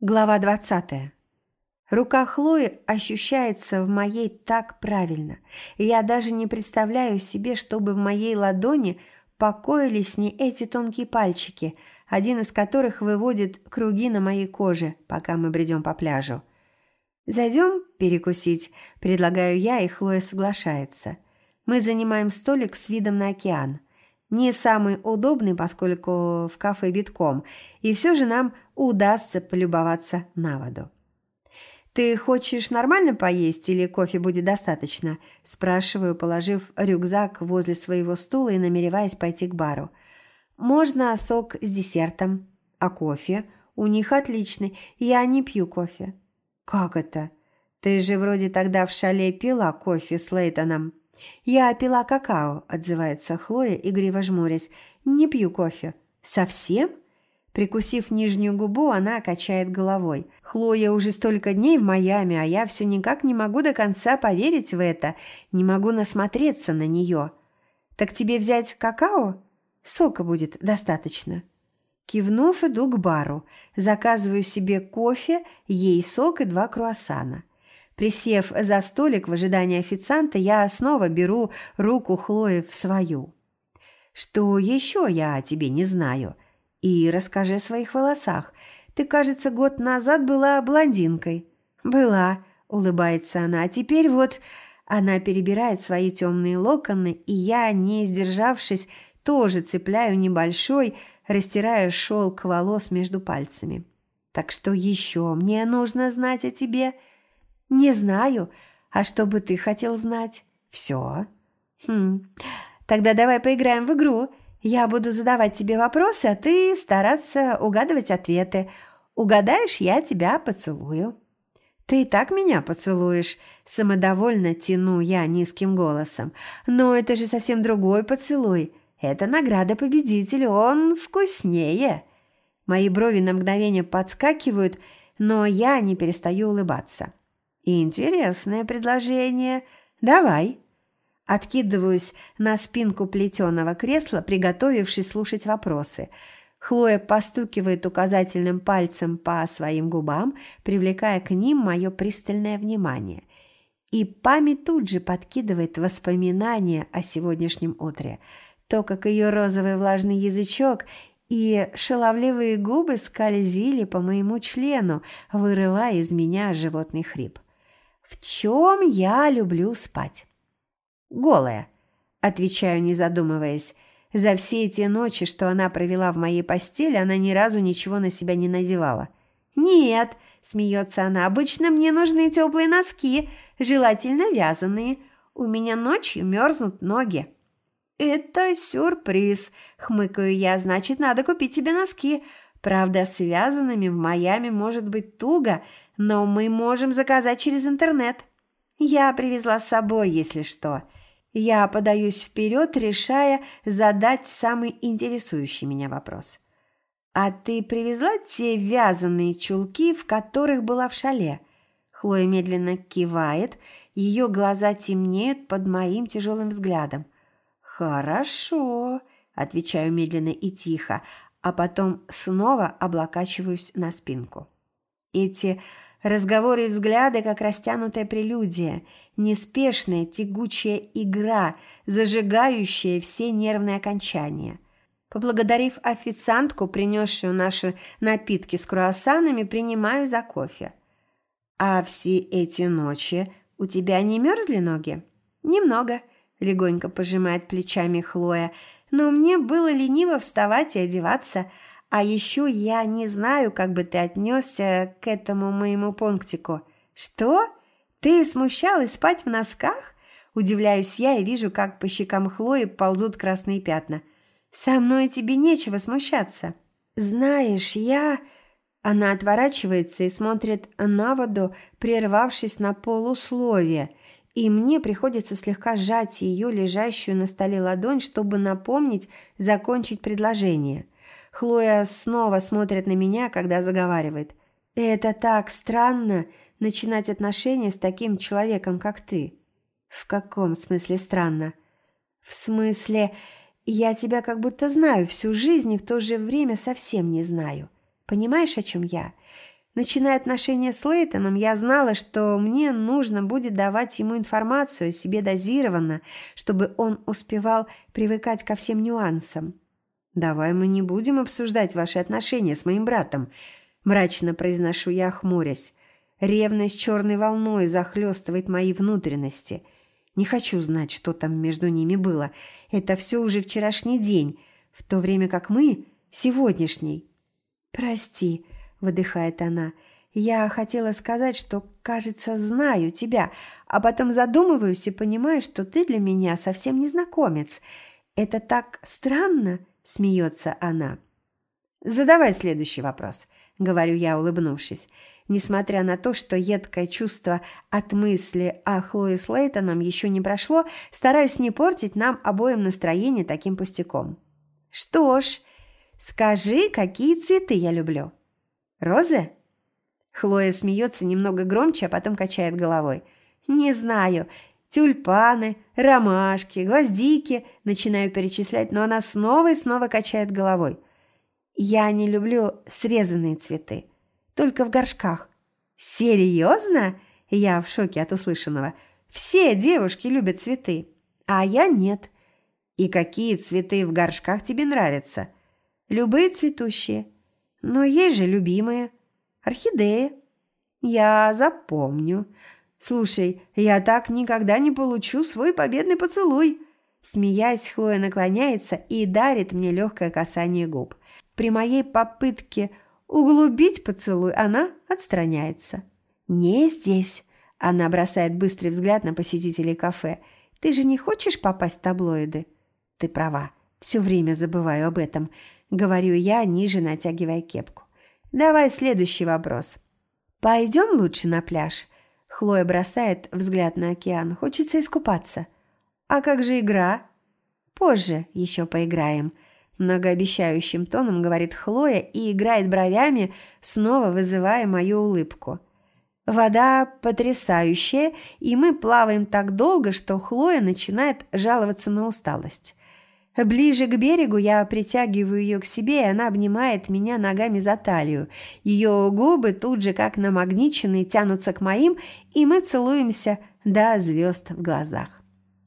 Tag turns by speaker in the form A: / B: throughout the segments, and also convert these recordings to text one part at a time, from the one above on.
A: Глава 20. Рука Хлои ощущается в моей так правильно. Я даже не представляю себе, чтобы в моей ладони покоились не эти тонкие пальчики, один из которых выводит круги на моей коже, пока мы бредем по пляжу. «Зайдем перекусить», – предлагаю я, и Хлоя соглашается. Мы занимаем столик с видом на океан. Не самый удобный, поскольку в кафе битком, и все же нам удастся полюбоваться на воду. «Ты хочешь нормально поесть или кофе будет достаточно?» – спрашиваю, положив рюкзак возле своего стула и намереваясь пойти к бару. «Можно сок с десертом. А кофе? У них отличный. Я не пью кофе». «Как это? Ты же вроде тогда в шале пила кофе с Лейтоном». «Я пила какао», – отзывается Хлоя, игриво жмурясь. «Не пью кофе». «Совсем?» Прикусив нижнюю губу, она качает головой. «Хлоя уже столько дней в Майами, а я все никак не могу до конца поверить в это, не могу насмотреться на нее». «Так тебе взять какао? Сока будет достаточно». Кивнув, иду к бару. Заказываю себе кофе, ей сок и 2 круассана. Присев за столик в ожидании официанта, я снова беру руку Хлои в свою. «Что еще я о тебе не знаю? И расскажи о своих волосах. Ты, кажется, год назад была блондинкой». «Была», – улыбается она, – «а теперь вот...» Она перебирает свои темные локоны, и я, не сдержавшись, тоже цепляю небольшой, растирая шелк волос между пальцами. «Так что еще мне нужно знать о тебе?» «Не знаю. А что бы ты хотел знать?» «Все». Тогда давай поиграем в игру. Я буду задавать тебе вопросы, а ты стараться угадывать ответы. Угадаешь, я тебя поцелую». «Ты и так меня поцелуешь?» – самодовольно тяну я низким голосом. «Но это же совсем другой поцелуй. Это награда победителю, он вкуснее». Мои брови на мгновение подскакивают, но я не перестаю улыбаться. «Интересное предложение. Давай». Откидываюсь на спинку плетеного кресла, приготовившись слушать вопросы. Хлоя постукивает указательным пальцем по своим губам, привлекая к ним мое пристальное внимание. И память тут же подкидывает воспоминания о сегодняшнем утре. То, как ее розовый влажный язычок и шаловливые губы скользили по моему члену, вырывая из меня животный хрип. «В чем я люблю спать?» «Голая», – отвечаю, не задумываясь. За все эти ночи, что она провела в моей постели, она ни разу ничего на себя не надевала. «Нет», – смеется она, – «обычно мне нужны теплые носки, желательно вязаные. У меня ночью мерзнут ноги». «Это сюрприз», – хмыкаю я, – «значит, надо купить тебе носки. Правда, с вязаными в Майами может быть туго, но мы можем заказать через интернет. Я привезла с собой, если что». Я подаюсь вперед, решая задать самый интересующий меня вопрос. «А ты привезла те вязаные чулки, в которых была в шале?» Хлоя медленно кивает, ее глаза темнеют под моим тяжелым взглядом. «Хорошо», – отвечаю медленно и тихо, а потом снова облокачиваюсь на спинку. Эти разговоры и взгляды, как растянутая прелюдия, неспешная тягучая игра, зажигающая все нервные окончания. Поблагодарив официантку, принесшую наши напитки с круассанами, принимаю за кофе. «А все эти ночи у тебя не мерзли ноги?» «Немного», – легонько пожимает плечами Хлоя, «но мне было лениво вставать и одеваться. А еще я не знаю, как бы ты отнесся к этому моему пунктику». «Что? Ты смущалась спать в носках?» Удивляюсь я и вижу, как по щекам Хлои ползут красные пятна. «Со мной тебе нечего смущаться». «Знаешь, я...» Она отворачивается и смотрит на воду, прервавшись на полусловие, и мне приходится слегка сжать ее лежащую на столе ладонь, чтобы напомнить закончить предложение. Хлоя снова смотрит на меня, когда заговаривает. «Это так странно, начинать отношения с таким человеком, как ты». «В каком смысле странно?» «В смысле, я тебя как будто знаю всю жизнь и в то же время совсем не знаю. Понимаешь, о чем я? Начиная отношения с Лейтоном, я знала, что мне нужно будет давать ему информацию о себе дозированно, чтобы он успевал привыкать ко всем нюансам. «Давай мы не будем обсуждать ваши отношения с моим братом», – мрачно произношу я, хмурясь. Ревность черной волной захлестывает мои внутренности. Не хочу знать, что там между ними было. Это все уже вчерашний день, в то время как мы – сегодняшний. «Прости», – выдыхает она. «Я хотела сказать, что, кажется, знаю тебя, а потом задумываюсь и понимаю, что ты для меня совсем незнакомец. Это так странно», – смеется она. «Задавай следующий вопрос», – говорю я, улыбнувшись. Несмотря на то, что едкое чувство от мысли о Хлое с Лейтоном еще не прошло, стараюсь не портить нам обоим настроение таким пустяком. «Что ж, скажи, какие цветы я люблю?» «Розы?» Хлоя смеется немного громче, а потом качает головой. «Не знаю. Тюльпаны, ромашки, гвоздики». Начинаю перечислять, но она снова и снова качает головой. «Я не люблю срезанные цветы. Только в горшках». «Серьезно?» Я в шоке от услышанного. «Все девушки любят цветы, а я нет». «И какие цветы в горшках тебе нравятся?» «Любые цветущие. Но есть же любимые. Орхидеи». «Я запомню. Слушай, я так никогда не получу свой победный поцелуй». Смеясь, Хлоя наклоняется и дарит мне легкое касание губ. При моей попытке углубить поцелуй она отстраняется. «Не здесь». Она бросает быстрый взгляд на посетителей кафе. «Ты же не хочешь попасть в таблоиды?» «Ты права. Все время забываю об этом», — говорю я, ниже натягивая кепку. «Давай следующий вопрос». «Пойдем лучше на пляж?» Хлоя бросает взгляд на океан. «Хочется искупаться». «А как же игра?» «Позже еще поиграем», – многообещающим тоном говорит Хлоя и играет бровями, снова вызывая мою улыбку. Вода потрясающая, и мы плаваем так долго, что Хлоя начинает жаловаться на усталость. Ближе к берегу я притягиваю ее к себе, и она обнимает меня ногами за талию. Ее губы тут же, как намагниченные, тянутся к моим, и мы целуемся до звезд в глазах.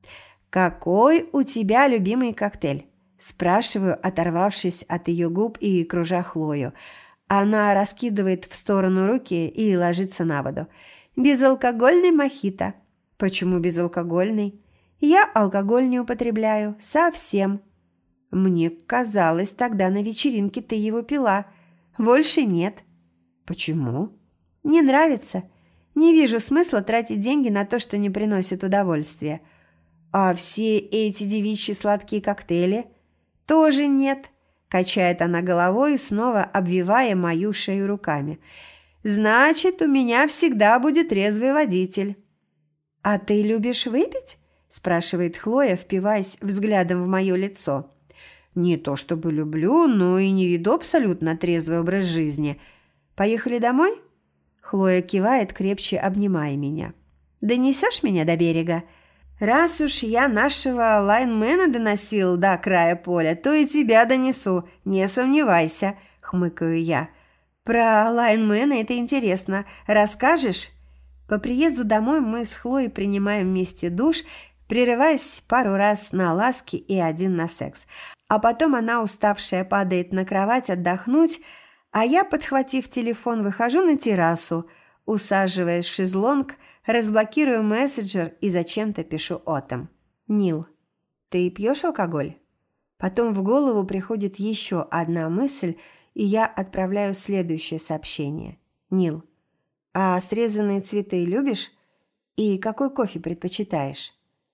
A: «Какой у тебя любимый коктейль?» – спрашиваю, оторвавшись от ее губ и кружа Хлою. Она раскидывает в сторону руки и ложится на воду. «Безалкогольный мохито». «Почему безалкогольный?» «Я алкоголь не употребляю. Совсем». «Мне казалось, тогда на вечеринке ты его пила. Больше нет». «Почему?» «Не нравится. Не вижу смысла тратить деньги на то, что не приносит удовольствия». «А все эти девичьи сладкие коктейли?» «Тоже нет», – качает она головой, снова обвивая мою шею руками. «Значит, у меня всегда будет трезвый водитель». «А ты любишь выпить?» – спрашивает Хлоя, впиваясь взглядом в мое лицо. «Не то чтобы люблю, но и не веду абсолютно трезвый образ жизни. Поехали домой?» Хлоя кивает, крепче обнимая меня. «Донесешь меня до берега?» «Раз уж я нашего лайнмена доносил до края поля, то и тебя донесу, не сомневайся», – хмыкаю я. «Про лайнмена это интересно. Расскажешь?» По приезду домой мы с Хлоей принимаем вместе душ, прерываясь пару раз на ласки и один на секс. А потом она, уставшая, падает на кровать отдохнуть, а я, подхватив телефон, выхожу на террасу, усаживаясь в шезлонг, разблокирую мессенджер и зачем-то пишу Отом. «Нил, ты пьешь алкоголь?» Потом в голову приходит еще одна мысль, и я отправляю следующее сообщение. «Нил, а срезанные цветы любишь? И какой кофе предпочитаешь?»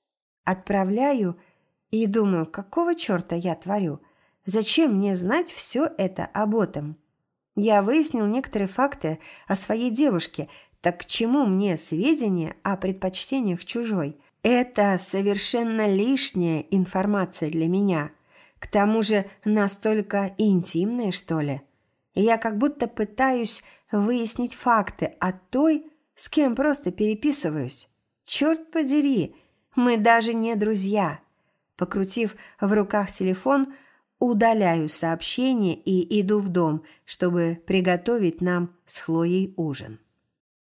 A: Отправляю и думаю, какого черта я творю? Зачем мне знать все это об Отом? Я выяснил некоторые факты о своей девушке, так к чему мне сведения о предпочтениях чужой? Это совершенно лишняя информация для меня. К тому же настолько интимная, что ли. Я как будто пытаюсь выяснить факты о той, с кем просто переписываюсь. Черт подери, мы даже не друзья. Покрутив в руках телефон, удаляю сообщение и иду в дом, чтобы приготовить нам с Хлоей ужин.